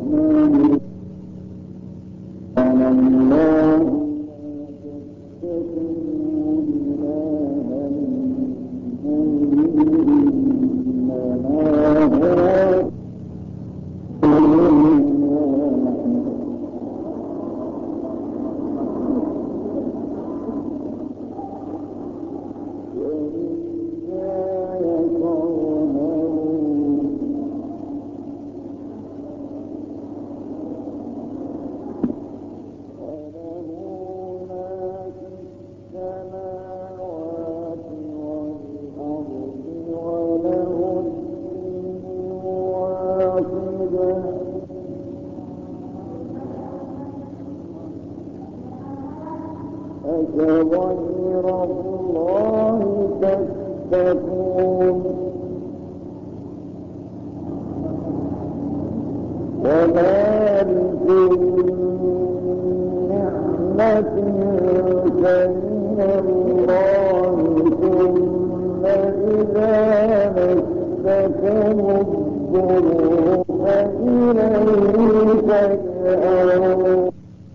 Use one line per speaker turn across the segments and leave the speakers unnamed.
أفغير الله تتقون وما بكم نعمة فمن الله ثم إذا مسكم الضر فإليه تجأرون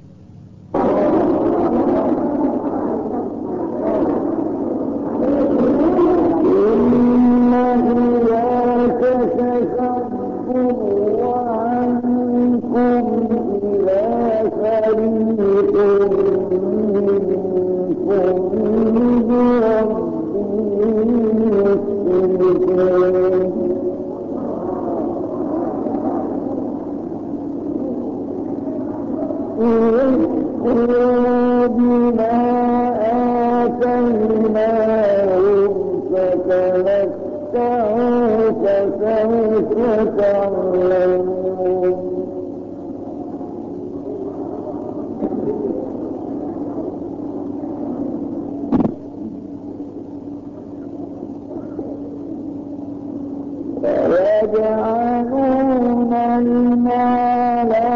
ويجعلون لما لا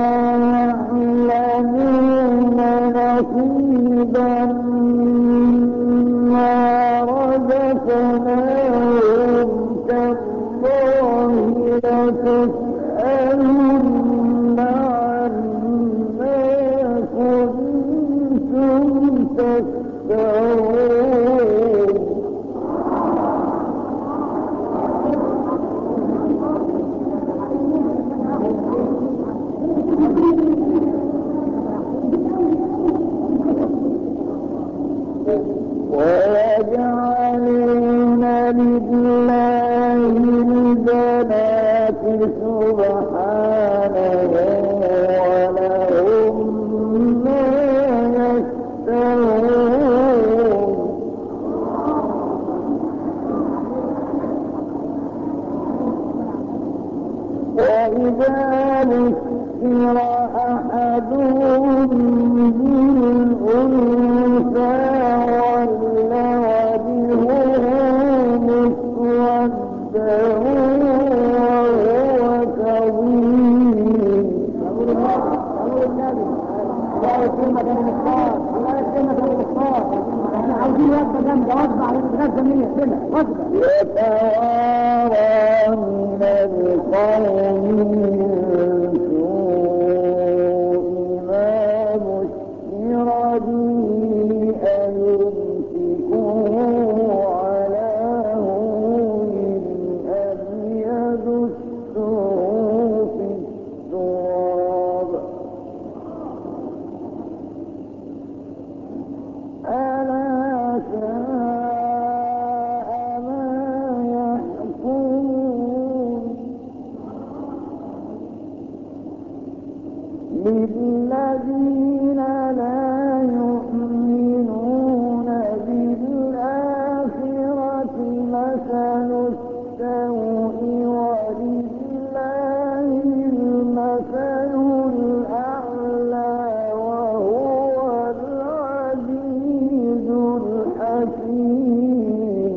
يعلمون نصيبا مما رزقناهم تالله لتسألن عما كنتم تفترون ويجعلون لله البنات سبحانه ولهم ما يشتهون وإذا بشر أحدهم بالأنثى يتوارى من القوم من سوء ما بشر به أيمسكه على هون أم يدسه في التراب ألا ساء ما يحكمون للذين لا يؤمنون بالآخرة مثل السوء ولله المثل الأعلى وهو العزيز الحكيم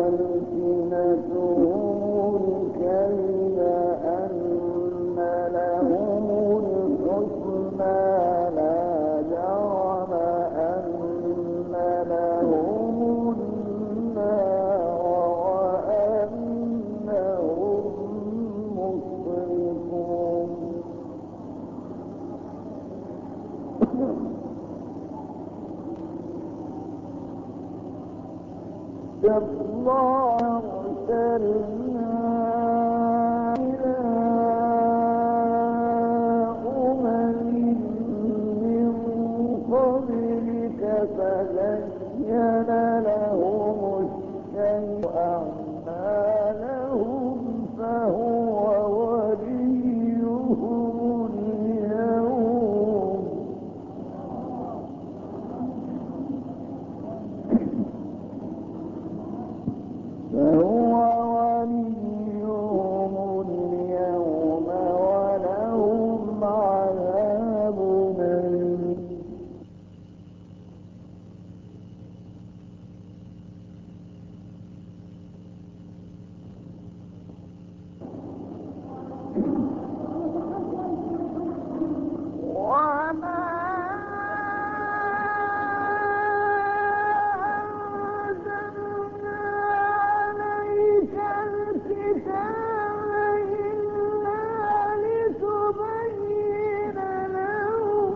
ألسنتهم الكيل أن لهم الحسنى لا جرم أن لهم النار وأنهم مفلحون. الله أرسلنا إلى من قبلك فزين لهم الشيطان أعمالهم فهو وليهم اليوم. ولهم عذاب أليم. وما أنزلنا عليك الكتاب إلا لتبين لهم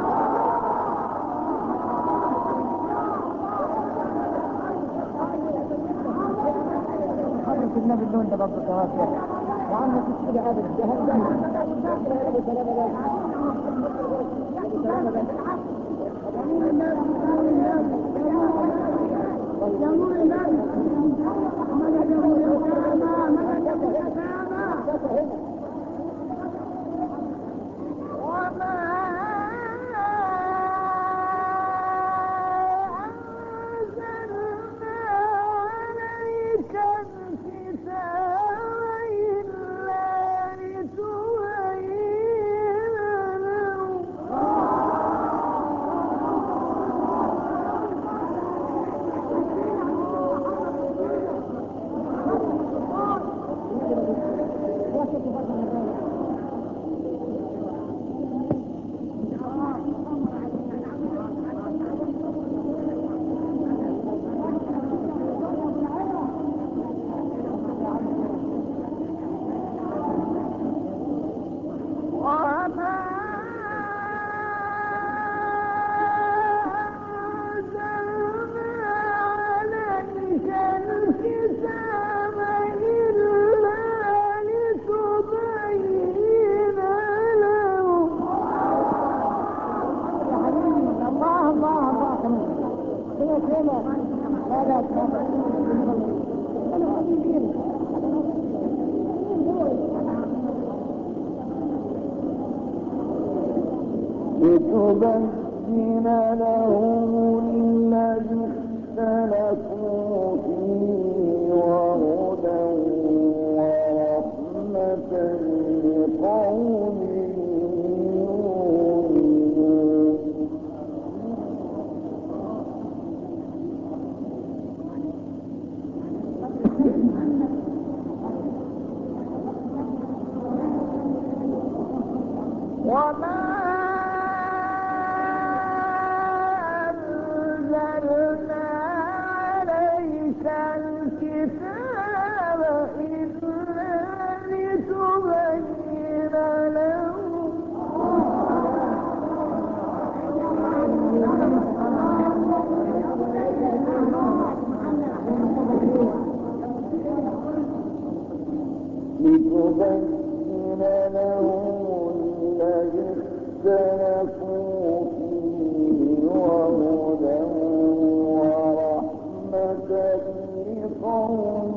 النبي اللون ده برضه كوافر يا عم تشتري هذا الجهل ده لتبين لهم الذي اختلفوا فيه وهدى ورحمة لقوم يؤمنون. وما أنزلنا عليك الكتاب إلا لتبين لهم الذي اختلفوا فيه وهدى ورحمة لقوم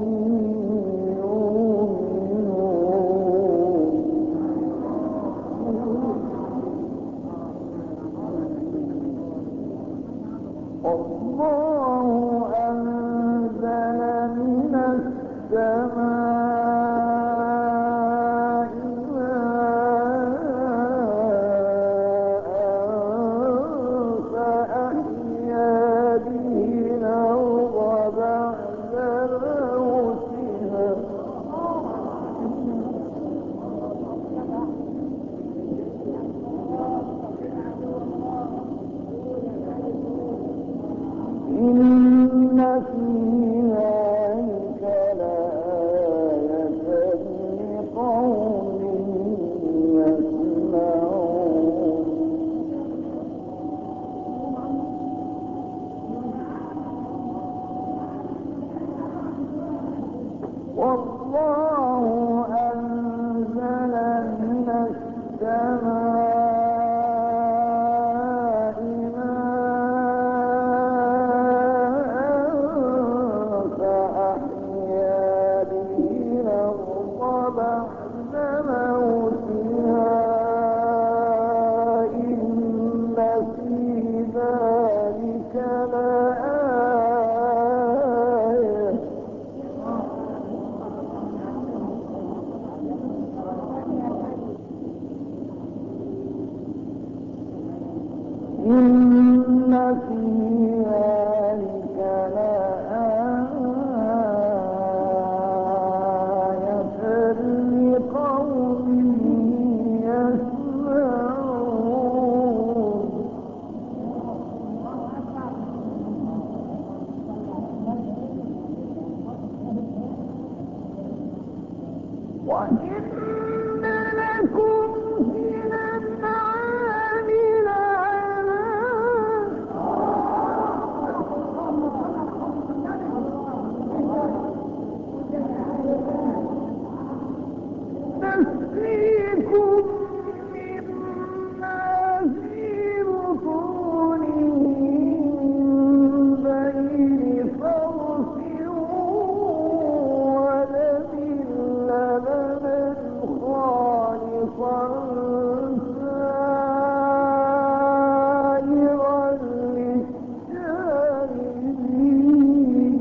يؤمنون. الله أنزل من السماء ماء
بعد موتها إن في ذلك لآية إن في ذلك لآية لقوم يسمعون وإن لكم في الأنعام نسقيكم مما في بطونه من بين فرث ولبن لبنا خالصا سائغا للشاربين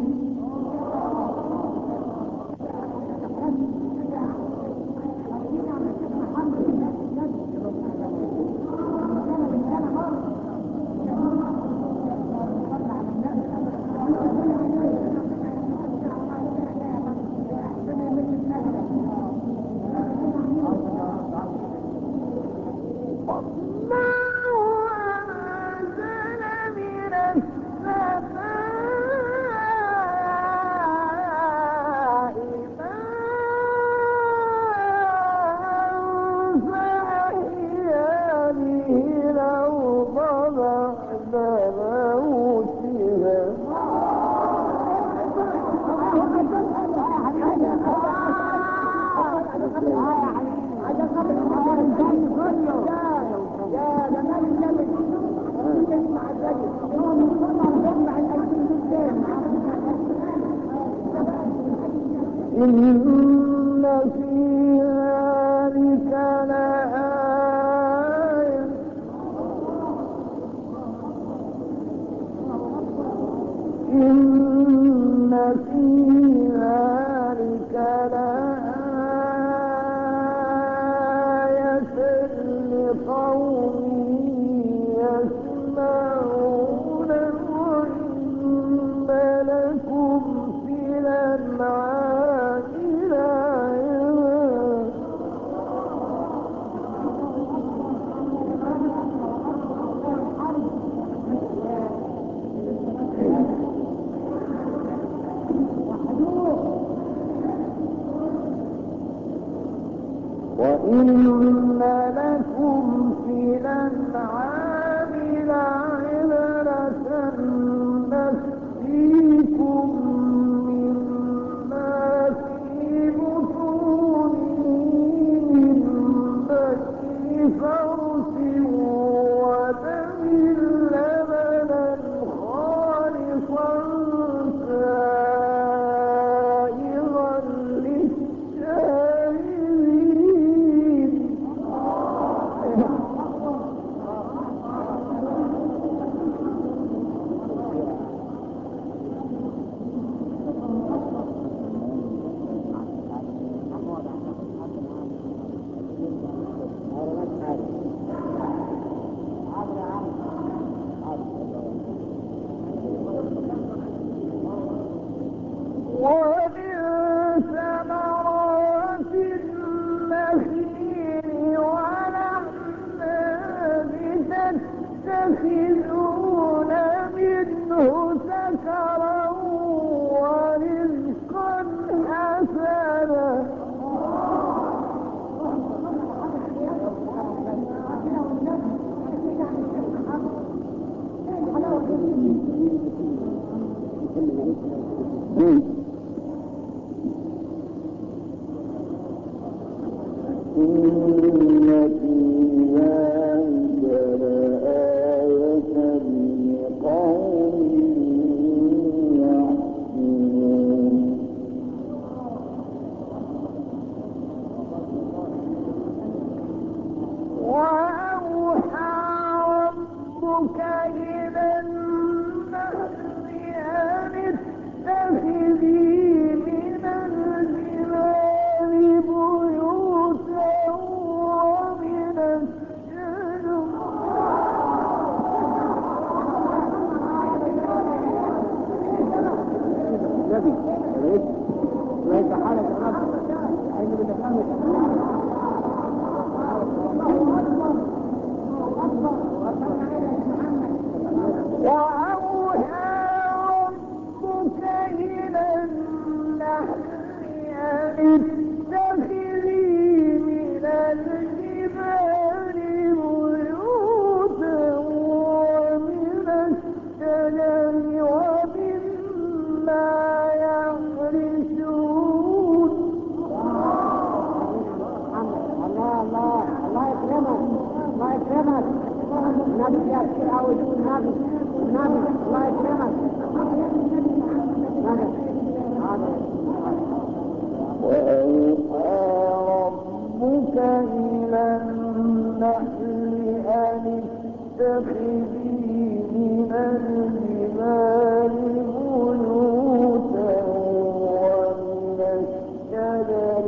إن في ذلك لآية إن في ذلك لآية لقوم يسمعون وإن لكم في الأنعام لعبرة وإن لكم في الأنعام لعبرة نسقيكم مما في بطونه من بين فرث ودم لبنا خالصا سائغا للشاربين ومن ثمرات النخيل والأعناب تتخذون منه سكرا ورزقا حسنا إن في ذلك لآية لقوم يعقلون
عاوز نبي الله يكرمك.
وأوحى ربك إلى النحل أن اتخذي من الجبال بيوتا ومن الشجر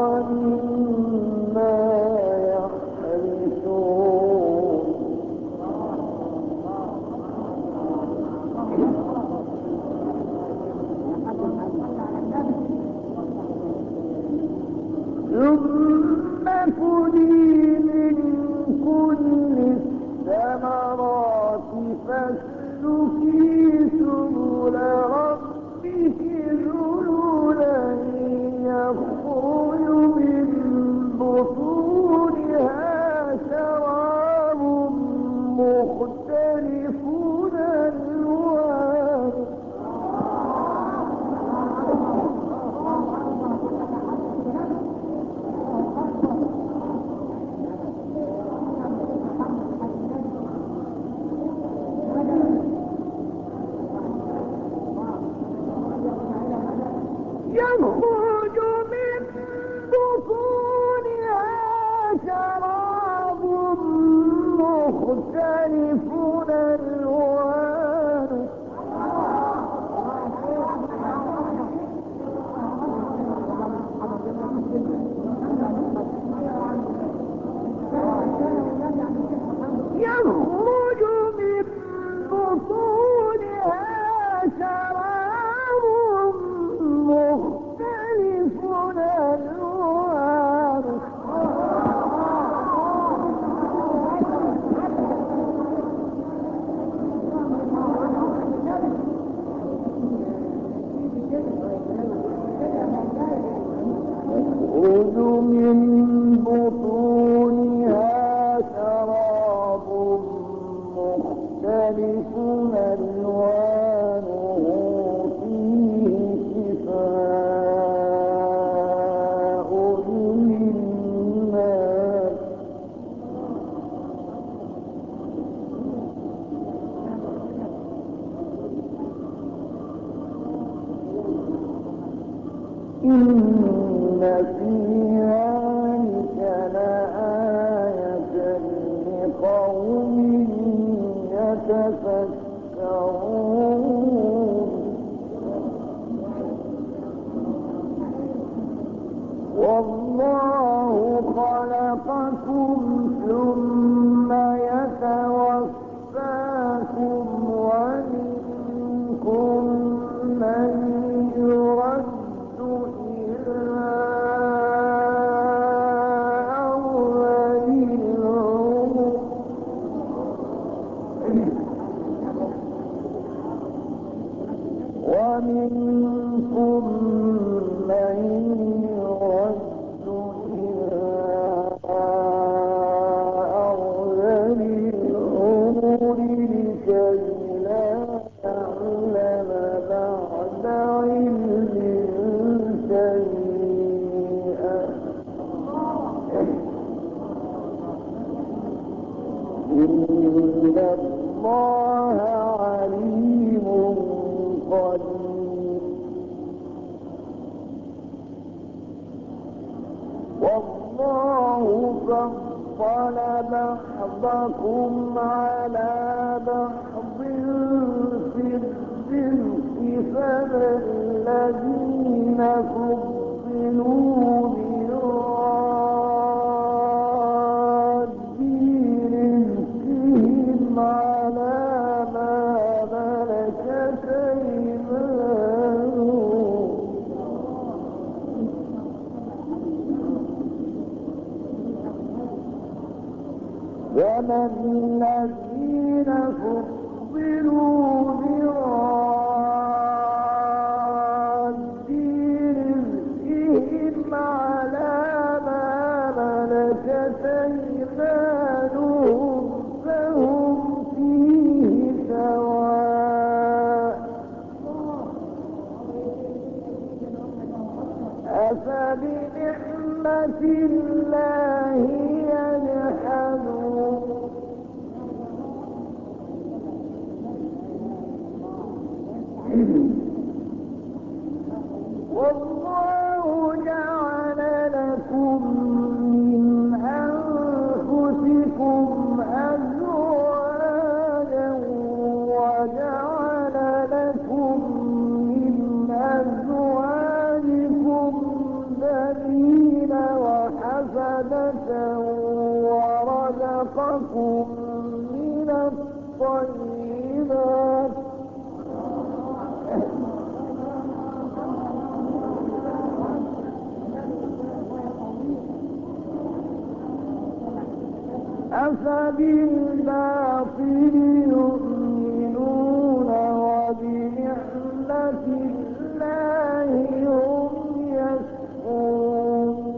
ومما يحرثون ثم كلي من كل الثمرات فاسلكي سبل ربك ذللا يخرج من بطونها شراب مختلف ألوانه يخرج من بطونها شراب مختلف ألوانه يخرج من بطونها شراب مختلف ألوانه يخرج من بطونها شراب مختلف ألوانه فيه شفاء للناس إن في ذلك لآية لقوم يتفكرون والله خلقكم ثم يتوفاكم ومنكم من يرد إلى أرذل العمر ومنكم من يرد إلى أرذل العمر لكي لا يعلم بعد علم شيئا إن الله عليم قدير والله فضل بعضكم على بعض في الرزق فما الذين فضلوا براد رزقهم على ما ملكت أيمانهم وما الذين فضلوا براد رزقهم على ما ملكت أيمانهم فهم فيه سواء أفبنعمة الله يجحدون زيادة ورزقكم من الطيبات أفبالباطل يؤمنون وبنعمة الله هم يكفرون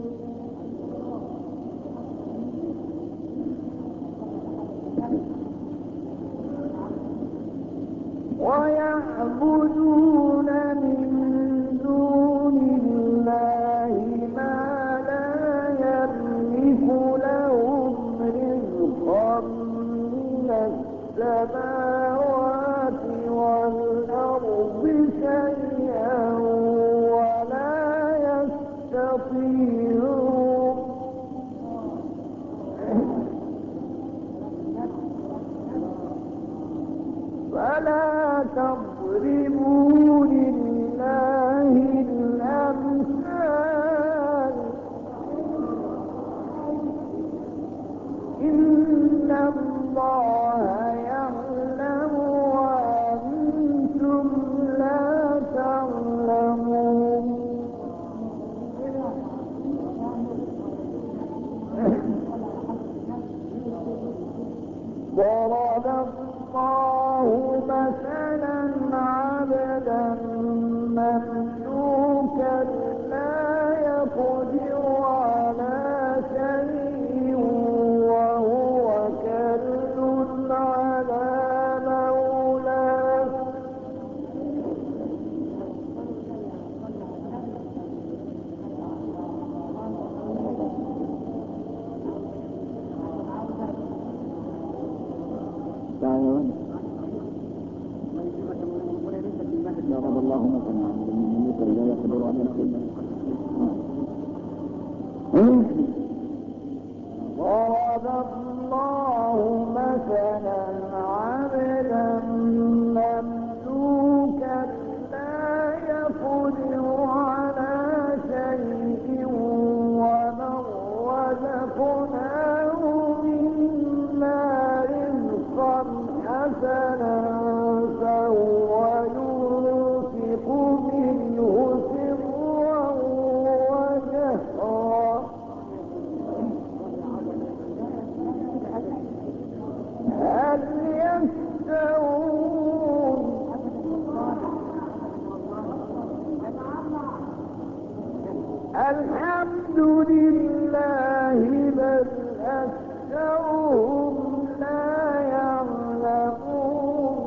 ويعبدون من دون الله ما لا يملك لهم رزقا من السماوات والأرض شيئا ولا يستطيعون فلا تضربوا لله الأمثال إن الله يعلم وأنتم لا تعلمون ضرب الله مثلا عبدا مملوكا لا يقدر على شيء وهو كل على مولاه
ضرب الله مثلا عبدا مملوكا لا يقدر على شيء
ضرب الله مثلا عبدا مملوكا لا يقدر على شيء ومن رزقناه منا رزقا حسنا فهو ينفق منه سرا وجهرا هل يستوون الحمد لله بل أكثرهم لا يعلمون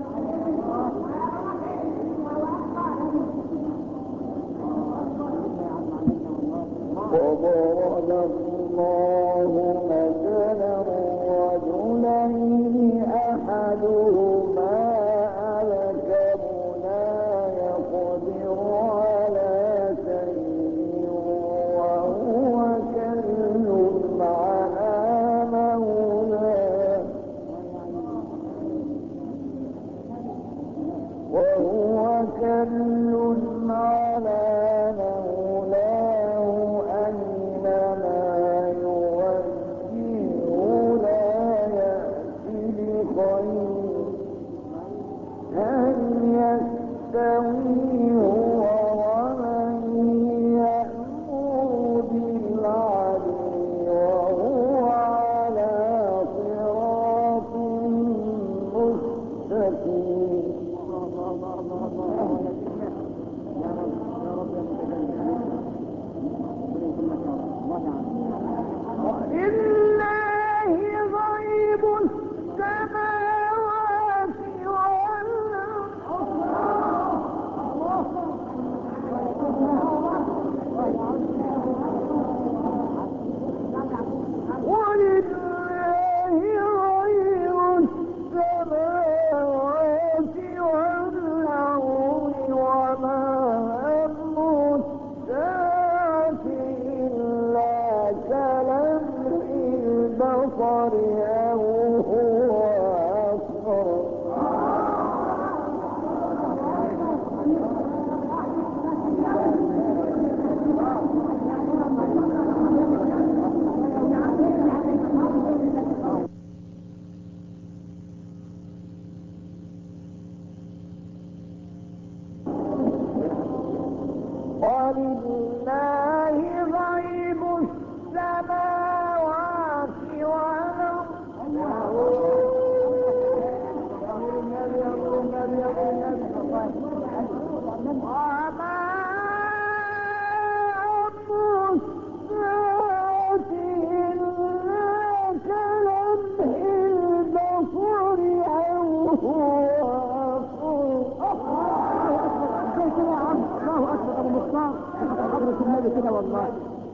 وضرب الله مثلا رجلين أحدهما أبكم لا يقدر على شيء وهو كل على مولاه أينما يوجهه لا يأتي بخير هل يستوي هو ومن يأمر بالعدل وهو على صراط مستقيم ولله غيب السماوات والأرض وما أمر الساعة إلا كلمح البصر أو هو أقرب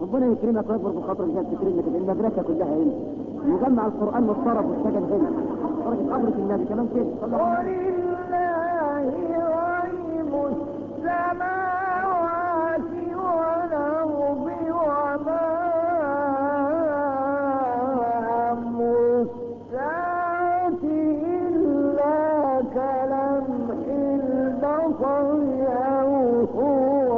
ربنا يكرمك ويكبر بخاطرك زي تكرمك المدرسه كلها هنا مجمع القران والطرف والسجن هنا درجه قبرة النبي كمان كده صلى الله عليه وسلم.
ولله غيب السماوات والأرض وما أمر الساعة إلا كلمح البصر أو هو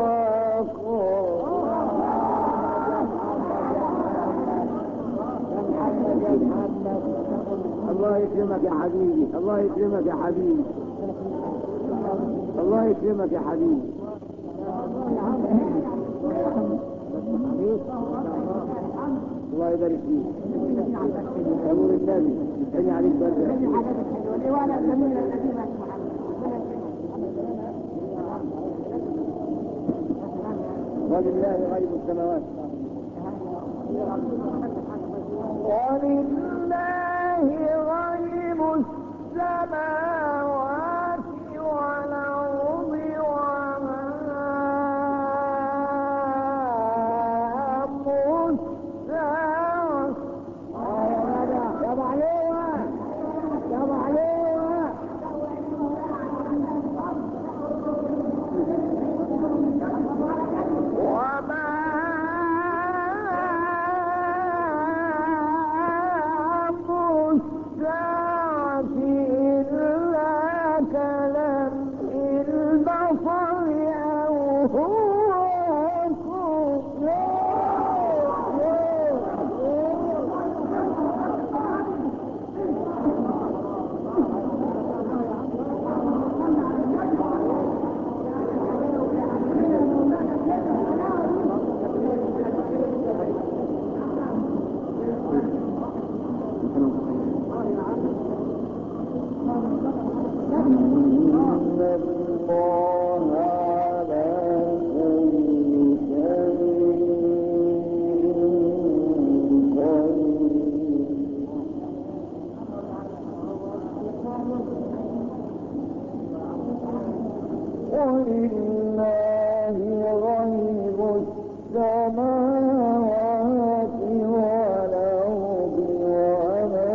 الله يكرمك يا حبيبي الله يكرمك يا حبيبي الله يكرمك يا حبيبي الله يبارك فيك يا نور النبي الثاني عليك بركه ولله غيب السماوات
ولله غيب السماوات والأرض وما أمر الساعة
يا معلومة يا معلومة
وما أمر الساعة إلا كلمح البصر أو هو أقرب. ولله غيب السماوات والأرض وما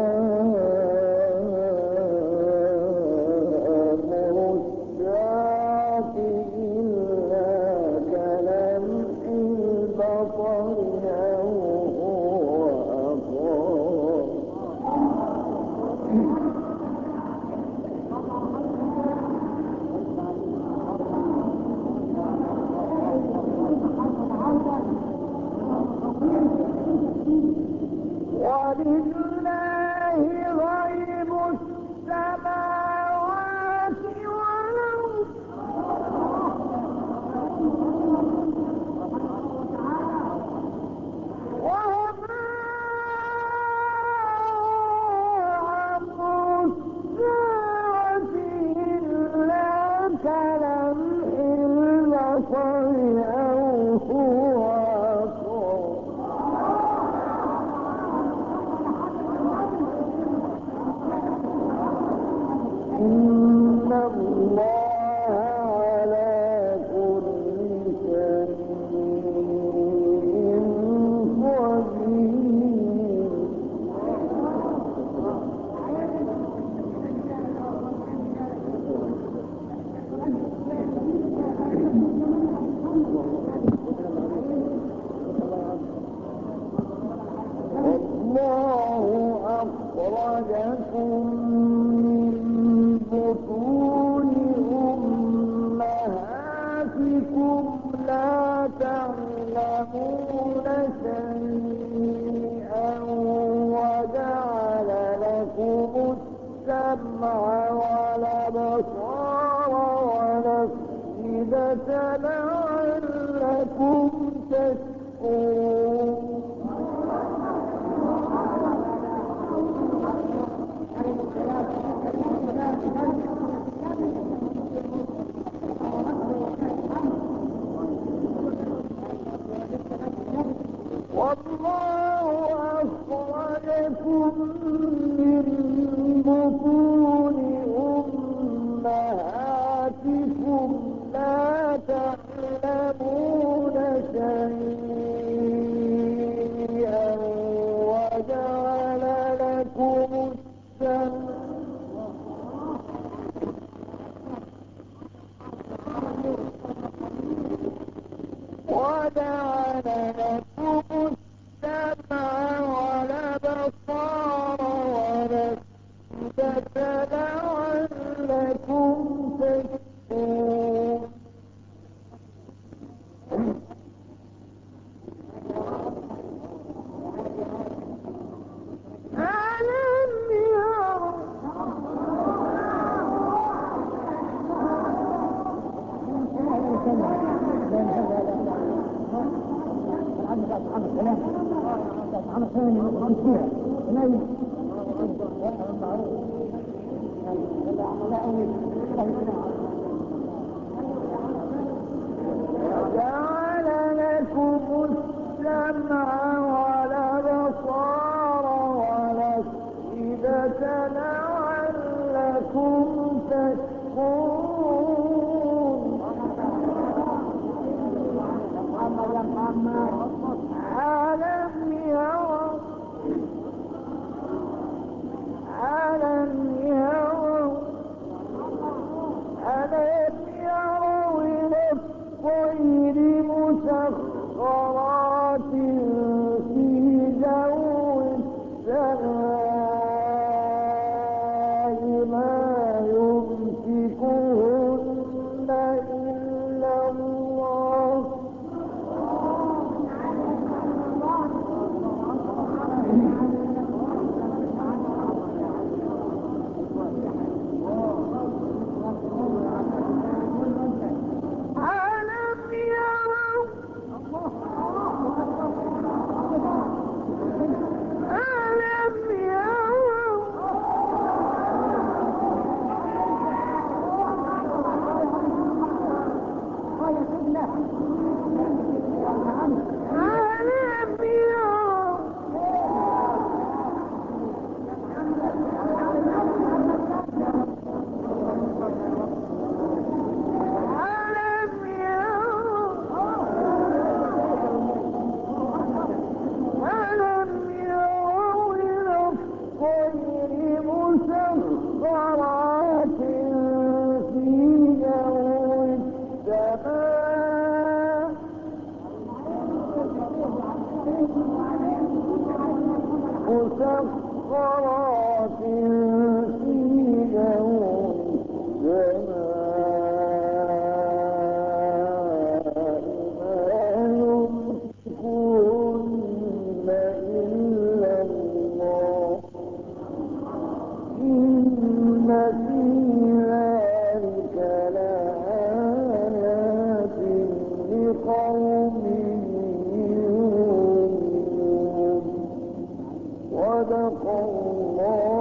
أمر الساعة إلا كلمح البصر أو هو أقرب. ولله غيب السماوات والأرض وما أمر الساعة إلا كلمح البصر أو هو أقرب. إن الله على كل شيء قدير. الله أخرجكم من بطون أمهاتكم لا تعلمون شيئا وجعل لكم السمع والأبصار والأفئدة لعلكم تشكرون.
علشان نمشيها نايم
وجعل لكم السمع والأبصار والأفئدة لعلكم تشكرون. ألم يروا إلى الطير مسخرات في جو السماء ما يمسكهن إلا الله. مسخرات في جو صدق الله